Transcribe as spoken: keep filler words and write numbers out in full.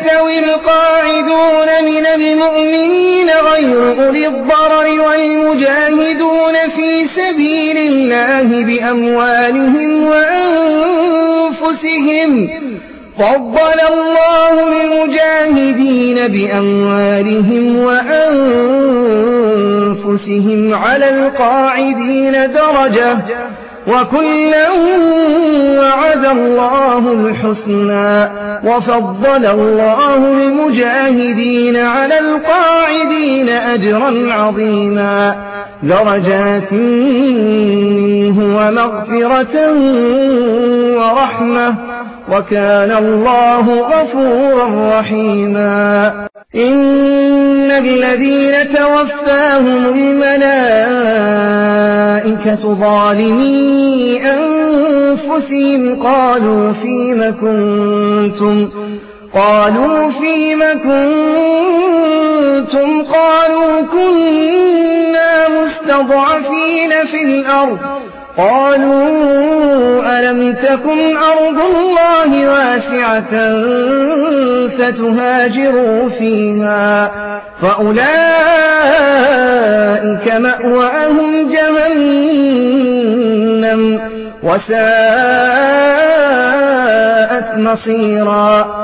يستوي القاعدون من المؤمنين غير أولي الضرر والمجاهدون في سبيل الله بأموالهم وأنفسهم فضل الله المجاهدين بأموالهم وأنفسهم على القاعدين درجة وكلا وعد الله الحسنى وفضل الله المجاهدين على القاعدين أجرا عظيما درجات منه ومغفرة ورحمة وكان الله غفورا رحيما إن الذين توفاهم الملائكة ظالمي أنفسهم قالوا فيم كنتم قالوا فيم كنتم قالوا كنا مستضعفين في الأرض قالوا ألم تكن أرض الله واسعة فتهاجروا فيها فأولئك مأواهم جهنم وساءت مصيرا